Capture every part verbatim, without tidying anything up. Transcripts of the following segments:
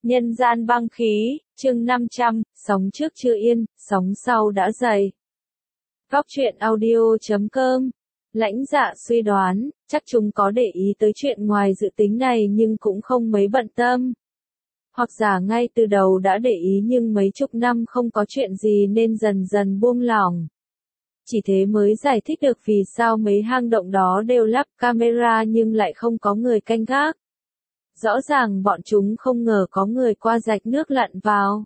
Nhân gian băng khí, chương năm trăm, sóng trước chưa yên, sóng sau đã dày. Góc truyện audio chấm com. Lãnh Dạ suy đoán, chắc chúng có để ý tới chuyện ngoài dự tính này nhưng cũng không mấy bận tâm. Hoặc giả ngay từ đầu đã để ý nhưng mấy chục năm không có chuyện gì nên dần dần buông lỏng. Chỉ thế mới giải thích được vì sao mấy hang động đó đều lắp camera nhưng lại không có người canh gác. Rõ ràng bọn chúng không ngờ có người qua rạch nước lặn vào.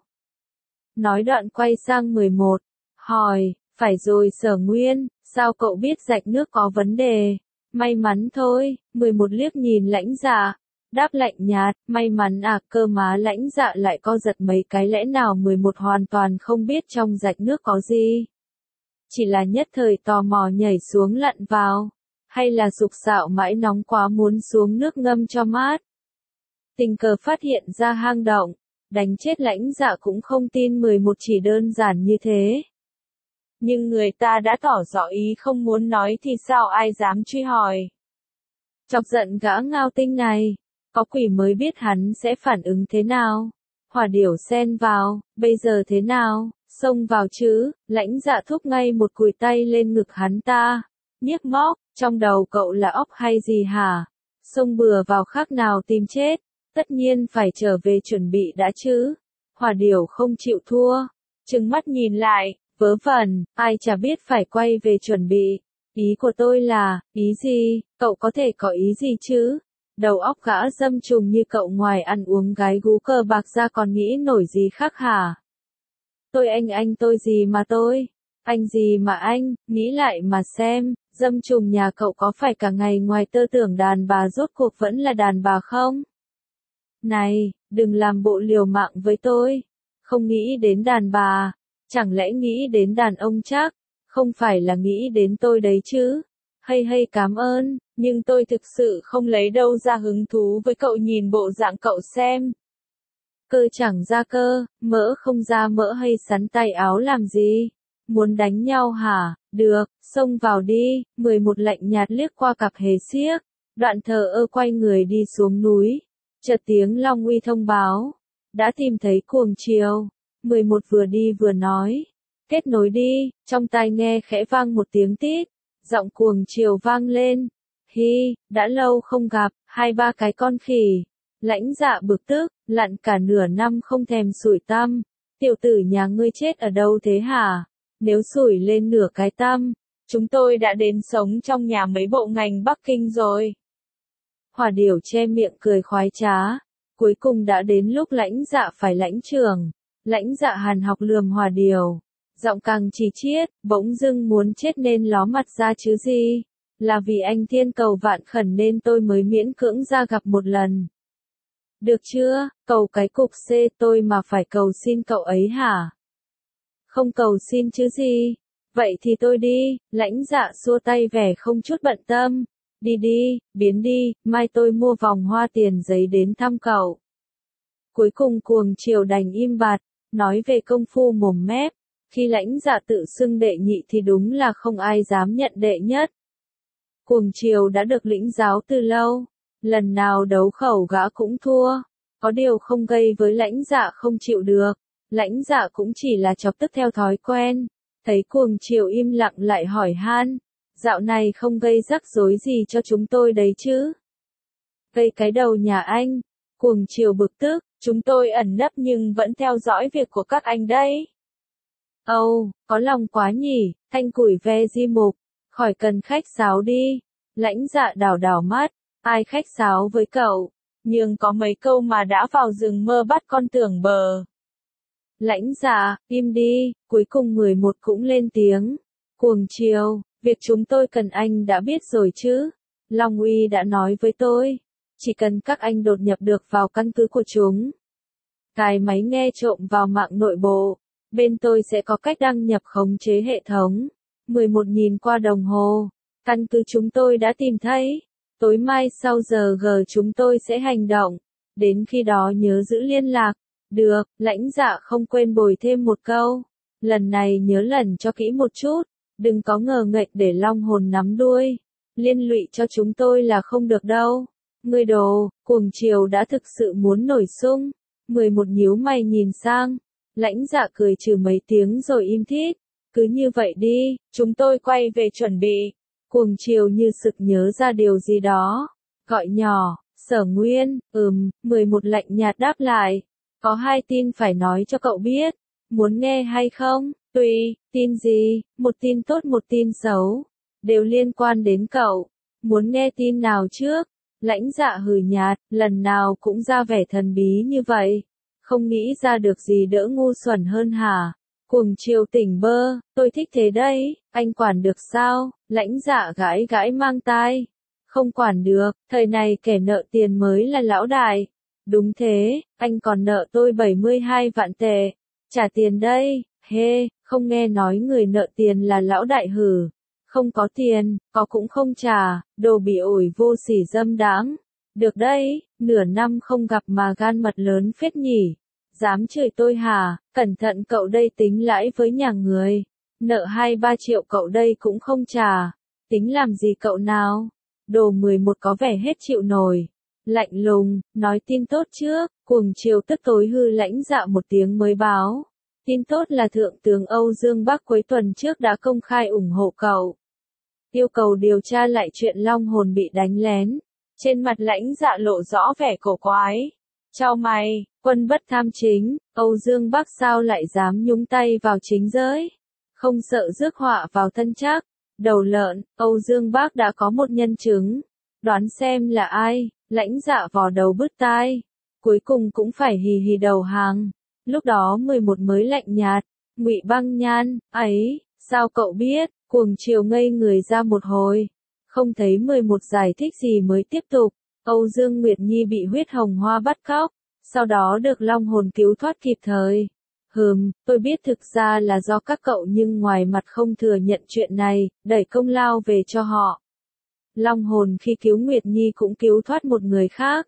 Nói đoạn quay sang mười một, hỏi, phải rồi Sở Nguyên, sao cậu biết rạch nước có vấn đề? May mắn thôi, mười một liếc nhìn Lãnh Dạ, đáp lạnh nhạt, may mắn à, cơ má Lãnh Dạ lại co giật mấy cái, lẽ nào mười một hoàn toàn không biết trong rạch nước có gì? Chỉ là nhất thời tò mò nhảy xuống lặn vào, hay là sục sạo mãi nóng quá muốn xuống nước ngâm cho mát? Tình cờ phát hiện ra hang động, đánh chết Lãnh Dạ cũng không tin mười một chỉ đơn giản như thế. Nhưng người ta đã tỏ rõ ý không muốn nói thì sao ai dám truy hỏi. Chọc giận gã ngao tinh này, có quỷ mới biết hắn sẽ phản ứng thế nào. Hỏa điểu xen vào, bây giờ thế nào, xông vào chứ, Lãnh Dạ thúc ngay một cùi tay lên ngực hắn ta. Nhiếc móc, trong đầu cậu là óc hay gì hả? Xông bừa vào khác nào tìm chết. Tất nhiên phải trở về chuẩn bị đã chứ. Hỏa điểu không chịu thua. Trừng mắt nhìn lại, vớ vẩn, ai chả biết phải quay về chuẩn bị. Ý của tôi là, ý gì, cậu có thể có ý gì chứ? Đầu óc gã dâm trùng như cậu ngoài ăn uống gái gú cờ bạc ra còn nghĩ nổi gì khác hả? Tôi anh anh tôi gì mà tôi? Anh gì mà anh, nghĩ lại mà xem, dâm trùng nhà cậu có phải cả ngày ngoài tơ tưởng đàn bà rốt cuộc vẫn là đàn bà không? Này, đừng làm bộ liều mạng với tôi. Không nghĩ đến đàn bà, chẳng lẽ nghĩ đến đàn ông chắc, không phải là nghĩ đến tôi đấy chứ. Hay hay cảm ơn, nhưng tôi thực sự không lấy đâu ra hứng thú với cậu, nhìn bộ dạng cậu xem. Cơ chẳng ra cơ, mỡ không ra mỡ, hay sắn tay áo làm gì? Muốn đánh nhau hả? Được, xông vào đi. mười một lạnh nhạt liếc qua cặp hề xiếc, đoạn thờ ơ quay người đi xuống núi. Chợt tiếng Long Uy thông báo, đã tìm thấy Cuồng Triều. mười một vừa đi vừa nói, kết nối đi, trong tai nghe khẽ vang một tiếng tít, giọng Cuồng Triều vang lên, hi, đã lâu không gặp, hai ba cái con khỉ. Lãnh Dạ bực tức, lặn cả nửa năm không thèm sủi tăm, tiểu tử nhà ngươi chết ở đâu thế hả? Nếu sủi lên nửa cái tăm, chúng tôi đã đến sống trong nhà mấy bộ ngành Bắc Kinh rồi. Hỏa điểu che miệng cười khoái trá. Cuối cùng đã đến lúc Lãnh Dạ phải lãnh trường. Lãnh Dạ hàn học lườm hỏa điểu. Giọng càng chỉ chiết, bỗng dưng muốn chết nên ló mặt ra chứ gì. Là vì anh thiên cầu vạn khẩn nên tôi mới miễn cưỡng ra gặp một lần. Được chưa, cầu cái cục C tôi mà phải cầu xin cậu ấy hả? Không cầu xin chứ gì. Vậy thì tôi đi. Lãnh Dạ xua tay vẻ không chút bận tâm. Đi đi, biến đi, mai tôi mua vòng hoa tiền giấy đến thăm cậu. Cuối cùng Cuồng Triều đành im bặt, nói về công phu mồm mép, khi Lãnh Dạ tự xưng đệ nhị thì đúng là không ai dám nhận đệ nhất. Cuồng Triều đã được lĩnh giáo từ lâu, lần nào đấu khẩu gã cũng thua, có điều không gây với Lãnh Dạ không chịu được, Lãnh Dạ cũng chỉ là chọc tức theo thói quen, thấy Cuồng Triều im lặng lại hỏi han. Dạo này không gây rắc rối gì cho chúng tôi đấy chứ? Gây cái đầu nhà anh. Cuồng Triều bực tức, chúng tôi ẩn nấp nhưng vẫn theo dõi việc của các anh đấy. Âu, oh, có lòng quá nhỉ, thanh củi ve di mục, khỏi cần khách sáo đi. Lãnh Dạ đảo đảo mắt, ai khách sáo với cậu, nhưng có mấy câu mà đã vào rừng mơ bắt con tưởng bờ. Lãnh Dạ, im đi, cuối cùng mười một cũng lên tiếng. Cuồng Triều, việc chúng tôi cần anh đã biết rồi chứ. Long Uy đã nói với tôi, chỉ cần các anh đột nhập được vào căn cứ của chúng, cài máy nghe trộm vào mạng nội bộ, bên tôi sẽ có cách đăng nhập khống chế hệ thống. mười một nhìn qua đồng hồ, căn cứ chúng tôi đã tìm thấy, tối mai sau giờ G chúng tôi sẽ hành động, đến khi đó nhớ giữ liên lạc. Được, Lãnh Dạ không quên bồi thêm một câu, lần này nhớ lần cho kỹ một chút. Đừng có ngờ nghệch để long hồn nắm đuôi, liên lụy cho chúng tôi là không được đâu. Ngươi đồ, Cuồng Triều đã thực sự muốn nổi xung. mười một nhíu mày nhìn sang, Lãnh Dạ cười trừ mấy tiếng rồi im thít. Cứ như vậy đi, chúng tôi quay về chuẩn bị. Cuồng Chiều như sực nhớ ra điều gì đó. Gọi nhỏ, Sở Nguyên, ừm, mười một lạnh nhạt đáp lại. Có hai tin phải nói cho cậu biết. Muốn nghe hay không? Tùy, tin gì? Một tin tốt một tin xấu. Đều liên quan đến cậu. Muốn nghe tin nào trước? Lãnh Dạ hừ nhạt, lần nào cũng ra vẻ thần bí như vậy. Không nghĩ ra được gì đỡ ngu xuẩn hơn hả? Cuồng Chiều tỉnh bơ, tôi thích thế đấy, anh quản được sao? Lãnh Dạ gãi gãi mang tai. Không quản được, thời này kẻ nợ tiền mới là lão đại. Đúng thế, anh còn nợ tôi bảy mươi hai vạn tệ. Trả tiền đây, hê, không nghe nói người nợ tiền là lão đại hử. Không có tiền, có cũng không trả, đồ bị ổi vô sỉ dâm đáng. Được đấy, nửa năm không gặp mà gan mật lớn phết nhỉ. Dám chửi tôi hả? Cẩn thận cậu đây tính lãi với nhà người. Nợ hai ba triệu cậu đây cũng không trả. Tính làm gì cậu nào? Đồ mười một có vẻ hết chịu nổi. Lạnh lùng, nói tin tốt trước, Cuồng Chiều tức tối hư Lãnh Dạ một tiếng mới báo. Tin tốt là Thượng tướng Âu Dương Bắc cuối tuần trước đã công khai ủng hộ cậu. Yêu cầu điều tra lại chuyện Long Hồn bị đánh lén. Trên mặt Lãnh Dạ lộ rõ vẻ cổ quái. Chau mày, quân bất tham chính, Âu Dương Bắc sao lại dám nhúng tay vào chính giới? Không sợ rước họa vào thân chắc. Đầu lợn, Âu Dương Bắc đã có một nhân chứng. Đoán xem là ai? Lãnh Dạ vò đầu bứt tai. Cuối cùng cũng phải hì hì đầu hàng. Lúc đó mười một mới lạnh nhạt. Ngụy Băng Nhan, ấy, sao cậu biết? Cuồng Chiều ngây người ra một hồi. Không thấy mười một giải thích gì mới tiếp tục. Âu Dương Nguyệt Nhi bị Huyết Hồng Hoa bắt cóc. Sau đó được Long Hồn cứu thoát kịp thời. Hừm, tôi biết thực ra là do các cậu nhưng ngoài mặt không thừa nhận chuyện này, đẩy công lao về cho họ. Long Hồn khi cứu Nguyệt Nhi cũng cứu thoát một người khác.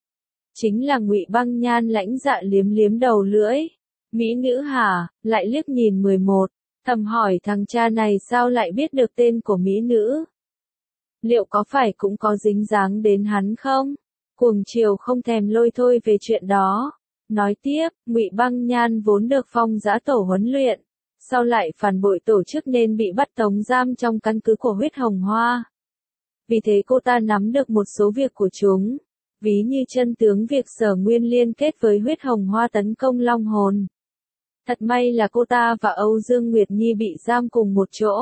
Chính là Ngụy Băng Nhan. Lãnh Dạ liếm liếm đầu lưỡi. Mỹ nữ hả? Lại liếc nhìn mười một, thầm hỏi thằng cha này sao lại biết được tên của mỹ nữ? Liệu có phải cũng có dính dáng đến hắn không? Cuồng Chiều không thèm lôi thôi về chuyện đó. Nói tiếp, Ngụy Băng Nhan vốn được Phong Giã Tổ huấn luyện, sau lại phản bội tổ chức nên bị bắt tống giam trong căn cứ của Huyết Hồng Hoa. Vì thế cô ta nắm được một số việc của chúng, ví như chân tướng việc Sở Nguyên liên kết với Huyết Hồng Hoa tấn công Long Hồn. Thật may là cô ta và Âu Dương Nguyệt Nhi bị giam cùng một chỗ.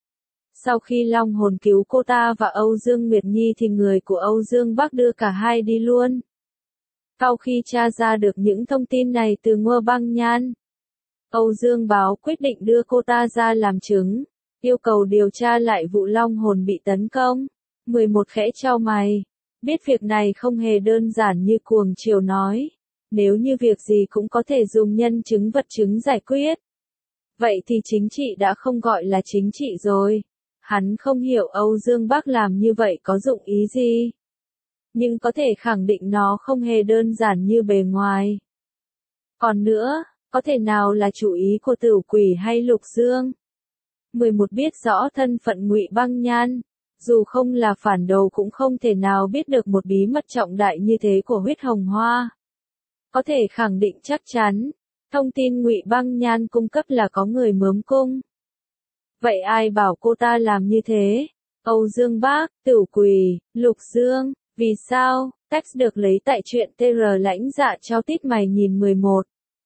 Sau khi Long Hồn cứu cô ta và Âu Dương Nguyệt Nhi thì người của Âu Dương Bắc đưa cả hai đi luôn. Sau khi tra ra được những thông tin này từ Ngô Băng Nhan, Âu Dương Báo quyết định đưa cô ta ra làm chứng, yêu cầu điều tra lại vụ Long Hồn bị tấn công. mười một khẽ chau mày, biết việc này không hề đơn giản như Cuồng Chiều nói. Nếu như việc gì cũng có thể dùng nhân chứng vật chứng giải quyết, vậy thì chính trị đã không gọi là chính trị rồi. Hắn không hiểu Âu Dương Bắc làm như vậy có dụng ý gì, nhưng có thể khẳng định nó không hề đơn giản như bề ngoài. Còn nữa, có thể nào là chủ ý của Tử Quỷ hay Lục Dương? mười một biết rõ thân phận Ngụy Băng Nhan, dù không là phản đồ cũng không thể nào biết được một bí mật trọng đại như thế của Huyết Hồng Hoa. Có thể khẳng định chắc chắn, thông tin Ngụy Băng Nhan cung cấp là có người mớm cung. Vậy ai bảo cô ta làm như thế? Âu Dương Bác, Tử Quỷ, Lục Dương, vì sao? Text được lấy tại truyện tê rờ. Lãnh Dạ trao tít mày nhìn mười một.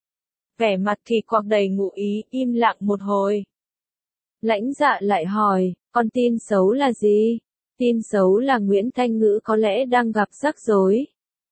Vẻ mặt thì quặc đầy ngụ ý, im lặng một hồi. Lãnh Dạ lại hỏi, con tin xấu là gì? Tin xấu là Nguyễn Thanh Ngữ có lẽ đang gặp rắc rối.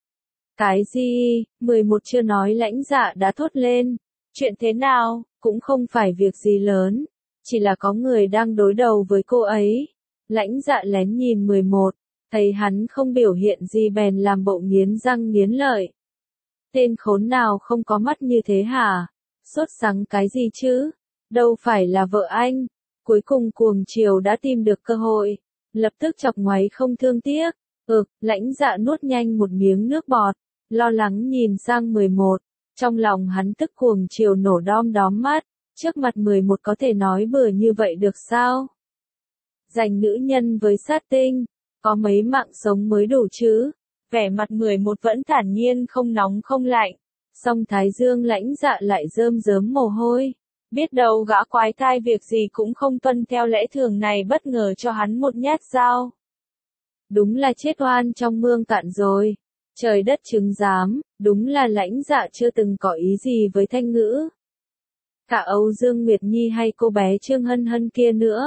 Cái gì? mười một chưa nói Lãnh Dạ đã thốt lên. Chuyện thế nào? Cũng không phải việc gì lớn. Chỉ là có người đang đối đầu với cô ấy. Lãnh Dạ lén nhìn mười một. Thấy hắn không biểu hiện gì bèn làm bộ nghiến răng nghiến lợi. Tên khốn nào không có mắt như thế hả? Sốt sắng cái gì chứ? Đâu phải là vợ anh. Cuối cùng Cuồng Chiều đã tìm được cơ hội. Lập tức chọc ngoáy không thương tiếc. Ừ, Lãnh Dạ nuốt nhanh một miếng nước bọt. Lo lắng nhìn sang mười một. Trong lòng hắn tức Cuồng Chiều nổ đom đóm mắt. Trước mặt mười một có thể nói bừa như vậy được sao? Giành nữ nhân với sát tinh. Có mấy mạng sống mới đủ chứ? Vẻ mặt mười một vẫn thản nhiên không nóng không lạnh. Song Thái Dương Lãnh Dạ lại rơm rớm mồ hôi. Biết đâu gã quái thai việc gì cũng không tuân theo lẽ thường này bất ngờ cho hắn một nhát dao. Đúng là chết oan trong mương cạn rồi. Trời đất chứng giám, đúng là Lãnh Dạ chưa từng có ý gì với Thanh Ngữ. Cả Âu Dương Nguyệt Nhi hay cô bé Trương Hân Hân kia nữa.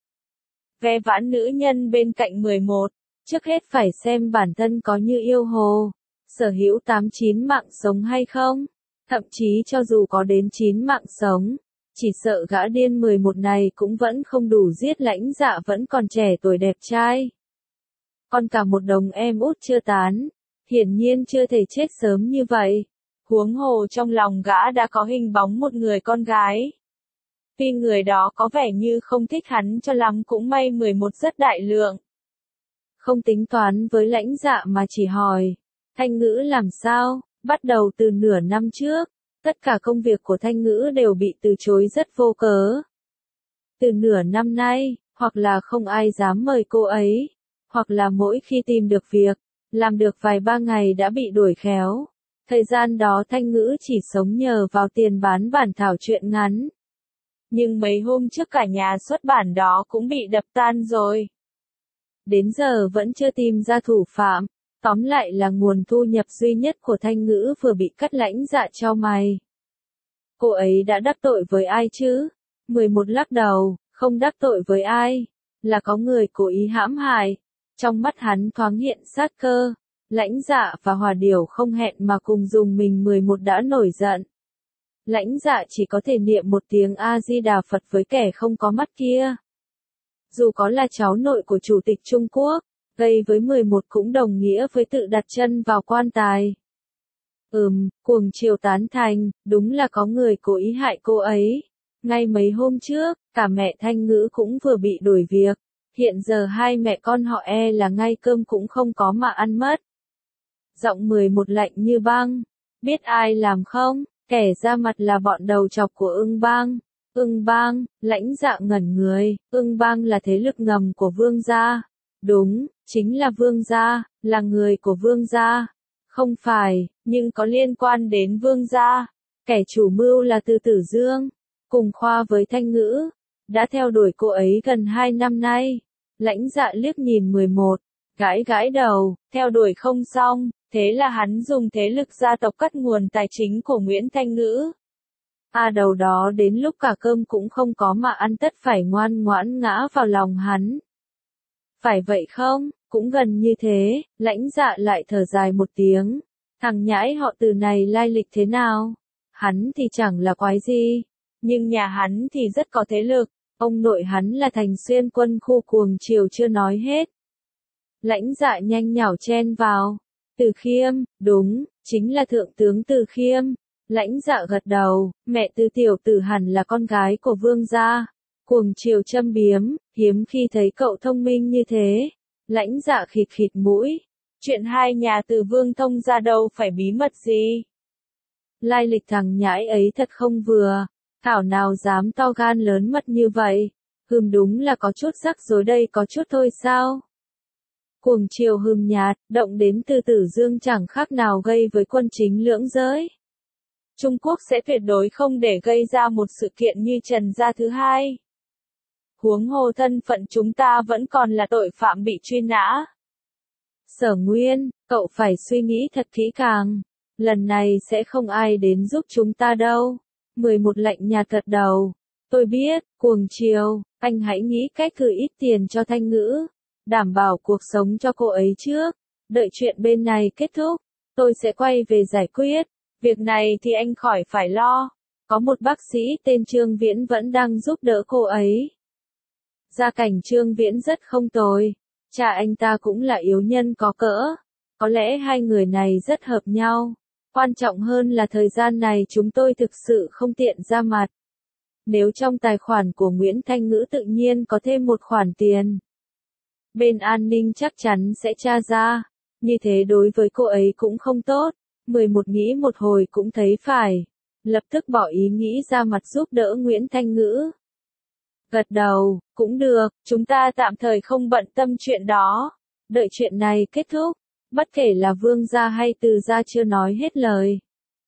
Ve vãn nữ nhân bên cạnh mười một, trước hết phải xem bản thân có như yêu hồ, sở hữu tám chín mạng sống hay không. Thậm chí cho dù có đến chín mạng sống, chỉ sợ gã điên mười một này cũng vẫn không đủ giết Lãnh Dạ vẫn còn trẻ tuổi đẹp trai. Còn cả một đồng em út chưa tán, hiển nhiên chưa thể chết sớm như vậy. Huống hồ trong lòng gã đã có hình bóng một người con gái. Tuy người đó có vẻ như không thích hắn cho lắm cũng may mười một rất đại lượng. Không tính toán với Lãnh Dạ mà chỉ hỏi, Thanh Ngữ làm sao? Bắt đầu từ nửa năm trước, tất cả công việc của Thanh Ngữ đều bị từ chối rất vô cớ. Từ nửa năm nay, hoặc là không ai dám mời cô ấy, hoặc là mỗi khi tìm được việc, làm được vài ba ngày đã bị đuổi khéo. Thời gian đó Thanh Ngữ chỉ sống nhờ vào tiền bán bản thảo truyện ngắn. Nhưng mấy hôm trước cả nhà xuất bản đó cũng bị đập tan rồi. Đến giờ vẫn chưa tìm ra thủ phạm. Tóm lại là nguồn thu nhập duy nhất của Thanh Ngữ vừa bị cắt. Lãnh Dạ chau mày. Cô ấy đã đắc tội với ai chứ? mười một lắc đầu, không đắc tội với ai. Là có người cố ý hãm hại. Trong mắt hắn thoáng hiện sát cơ. Lãnh Dạ và Hòa Điểu không hẹn mà cùng dùng mình. mười một đã nổi giận. Lãnh Dạ chỉ có thể niệm một tiếng A-di-đà Phật với kẻ không có mắt kia. Dù có là cháu nội của Chủ tịch Trung Quốc, gây với mười một cũng đồng nghĩa với tự đặt chân vào quan tài. Ừm, cuồng chiều tán thành, đúng là có người cố ý hại cô ấy. Ngay mấy hôm trước, cả mẹ Thanh Ngữ cũng vừa bị đuổi việc. Hiện giờ hai mẹ con họ e là ngay cơm cũng không có mà ăn mất. Giọng mười một lạnh như băng. Biết ai làm không? Kẻ ra mặt là bọn đầu chọc của Ưng Bang. Ưng Bang, Lãnh Dạ ngẩn người. Ưng Bang là thế lực ngầm của Vương gia. Đúng, chính là Vương gia, là người của Vương gia. Không phải, nhưng có liên quan đến Vương gia. Kẻ chủ mưu là Từ Tử Dương, cùng khoa với Thanh Ngữ. Đã theo đuổi cô ấy gần hai năm nay. Lãnh Dạ liếc nhìn mười một, gãi gãi đầu, theo đuổi không xong, thế là hắn dùng thế lực gia tộc cắt nguồn tài chính của Nguyễn Thanh Ngữ. À đầu đó đến lúc cả cơm cũng không có mà ăn tất phải ngoan ngoãn ngã vào lòng hắn. Phải vậy không? Cũng gần như thế. Lãnh Dạ lại thở dài một tiếng. Thằng nhãi họ Từ này lai lịch thế nào? Hắn thì chẳng là quái gì, nhưng nhà hắn thì rất có thế lực. Ông nội hắn là Thành Xuyên quân khu cuồng chiều chưa nói hết. Lãnh Dạ nhanh nhảu chen vào. Từ Khiêm, đúng, chính là Thượng tướng Từ Khiêm. Lãnh Dạ gật đầu, mẹ Từ tiểu tử hẳn là con gái của Vương gia. Cuồng chiều châm biếm, hiếm khi thấy cậu thông minh như thế. Lãnh Dạ khịt khịt mũi. Chuyện hai nhà Từ Vương thông ra đâu phải bí mật gì. Lai lịch thằng nhãi ấy thật không vừa. Thảo nào dám to gan lớn mật như vậy. Hừm đúng là có chút rắc rối đây có chút thôi sao. Cuồng chiều hừm nhạt, động đến Từ Tử Dương chẳng khác nào gây với quân chính lưỡng giới. Trung Quốc sẽ tuyệt đối không để gây ra một sự kiện như Trần Gia thứ hai. Huống hồ thân phận chúng ta vẫn còn là tội phạm bị truy nã. Sở Nguyên, cậu phải suy nghĩ thật kỹ càng. Lần này sẽ không ai đến giúp chúng ta đâu. mười một lạnh nhạt gật đầu. Tôi biết, cuồng chiều, anh hãy nghĩ cách gửi ít tiền cho Thanh Ngữ. Đảm bảo cuộc sống cho cô ấy trước. Đợi chuyện bên này kết thúc, tôi sẽ quay về giải quyết. Việc này thì anh khỏi phải lo. Có một bác sĩ tên Trương Viễn vẫn đang giúp đỡ cô ấy. Gia cảnh Trương Viễn rất không tồi. Cha anh ta cũng là yếu nhân có cỡ. Có lẽ hai người này rất hợp nhau. Quan trọng hơn là thời gian này chúng tôi thực sự không tiện ra mặt. Nếu trong tài khoản của Nguyễn Thanh Ngữ tự nhiên có thêm một khoản tiền, bên an ninh chắc chắn sẽ tra ra. Như thế đối với cô ấy cũng không tốt. mười một nghĩ một hồi cũng thấy phải. Lập tức bỏ ý nghĩ ra mặt giúp đỡ Nguyễn Thanh Ngữ. Gật đầu, cũng được, chúng ta tạm thời không bận tâm chuyện đó. Đợi chuyện này kết thúc, bất kể là Vương gia hay Từ gia chưa nói hết lời.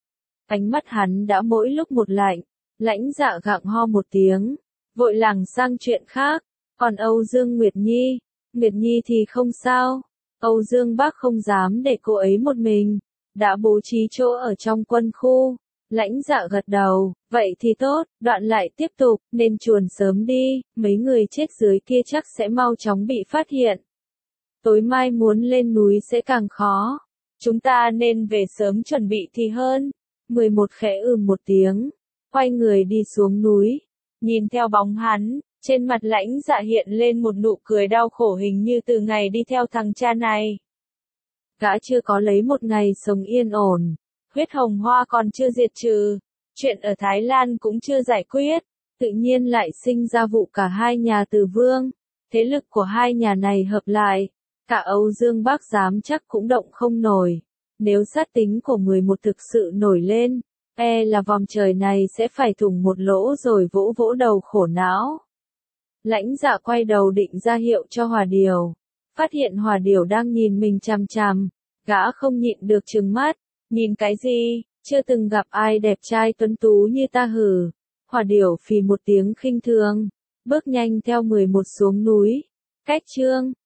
Ánh mắt hắn đã mỗi lúc một lạnh, Lãnh Dạ gặng ho một tiếng, vội lảng sang chuyện khác, còn Âu Dương Nguyệt Nhi, Nguyệt Nhi thì không sao, Âu Dương Bác không dám để cô ấy một mình, đã bố trí chỗ ở trong quân khu. Lãnh Dạ gật đầu, vậy thì tốt, đoạn lại tiếp tục, nên chuồn sớm đi, mấy người chết dưới kia chắc sẽ mau chóng bị phát hiện. Tối mai muốn lên núi sẽ càng khó, chúng ta nên về sớm chuẩn bị thì hơn. mười một khẽ ừ một tiếng, quay người đi xuống núi, nhìn theo bóng hắn, trên mặt Lãnh Dạ hiện lên một nụ cười đau khổ hình như từ ngày đi theo thằng cha này. Gã chưa có lấy một ngày sống yên ổn. Huyết hồng hoa còn chưa diệt trừ, chuyện ở Thái Lan cũng chưa giải quyết, tự nhiên lại sinh ra vụ cả hai nhà Từ Vương, thế lực của hai nhà này hợp lại, cả Âu Dương Bác dám chắc cũng động không nổi, nếu sát tính của mười một thực sự nổi lên, e là vòng trời này sẽ phải thủng một lỗ rồi vỗ vỗ đầu khổ não. Lãnh Dạ quay đầu định ra hiệu cho Hòa Điều, phát hiện Hòa Điều đang nhìn mình chằm chằm, gã không nhịn được trừng mắt. Nhìn cái gì, chưa từng gặp ai đẹp trai tuấn tú như ta hử. Hòa Điểu phì một tiếng khinh thường, bước nhanh theo mười một xuống núi. Cách chương